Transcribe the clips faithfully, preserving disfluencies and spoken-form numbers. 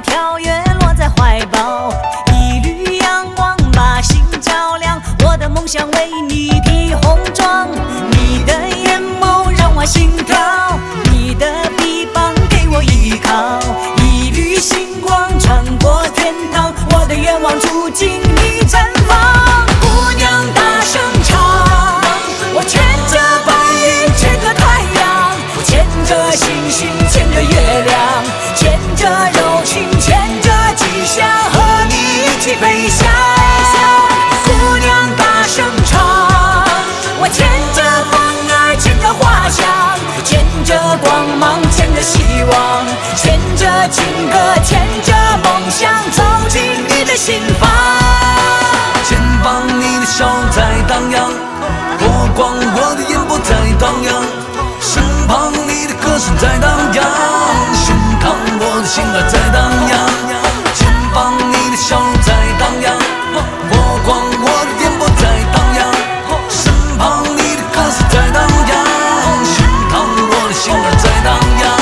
跳跃落在怀抱，一缕阳光把心照亮，我的梦想为你披红装。你的眼眸让我心跳，你的臂膀给我依靠，一缕星光穿过天堂，我的愿望住进你绽放。姑娘大声唱，我牵着白云，牵着太阳，我牵着星星，牵着月亮，牵着柔情，牵着吉祥，和你一起飞翔。姑娘大声唱，我牵着风儿，牵着花香，牵着光芒，牵着希望，牵着情歌，牵着梦想，走进你的心房。 前方你的笑在荡漾，波光我的眼波在荡漾，身旁你的歌声在荡漾，胸膛我的心儿在荡漾。前方你的笑在荡漾，波光我的眼波在荡漾，身旁你的歌声在荡漾，胸膛我的心儿在荡漾。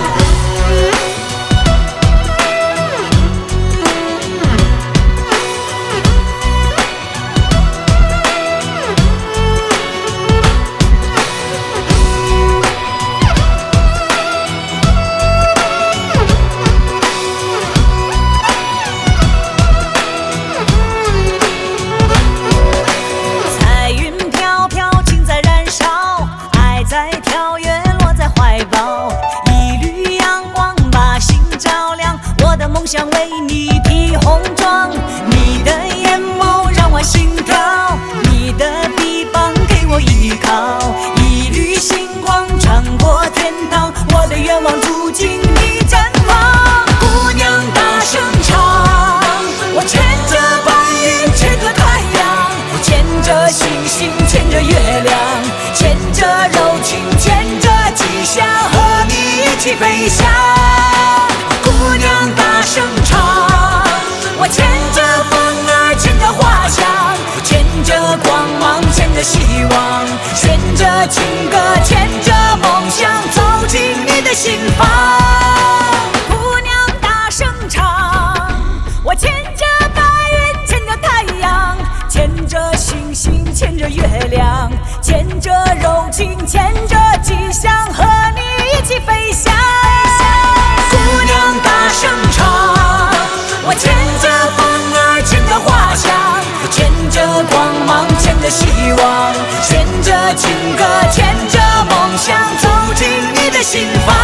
在跳跃落在怀抱，一缕阳光把心照亮，我的梦想为你披红装。你的眼眸让我心跳，你的臂膀给我依靠，一缕星光穿过天堂，我的愿望住进你绽放。姑娘大声唱，我牵着白云，牵着太阳，我牵着星星，牵着月亮，牵着柔情，牵着吉祥，和你一起飞翔。姑娘大声唱，我牵着风儿，牵着花香，牵着光芒，牵着希望，牵着情歌，牵着梦想，走进你的心房。姑娘大声唱，我牵着白云，牵着太阳，牵着星星，牵着月亮，牵着柔情，牵着吉祥，和你一起飞翔。姑娘大声唱，我牵着风儿，牵着花香，牵着光芒，牵着希望，牵着情歌，牵着梦想，走进你的心房。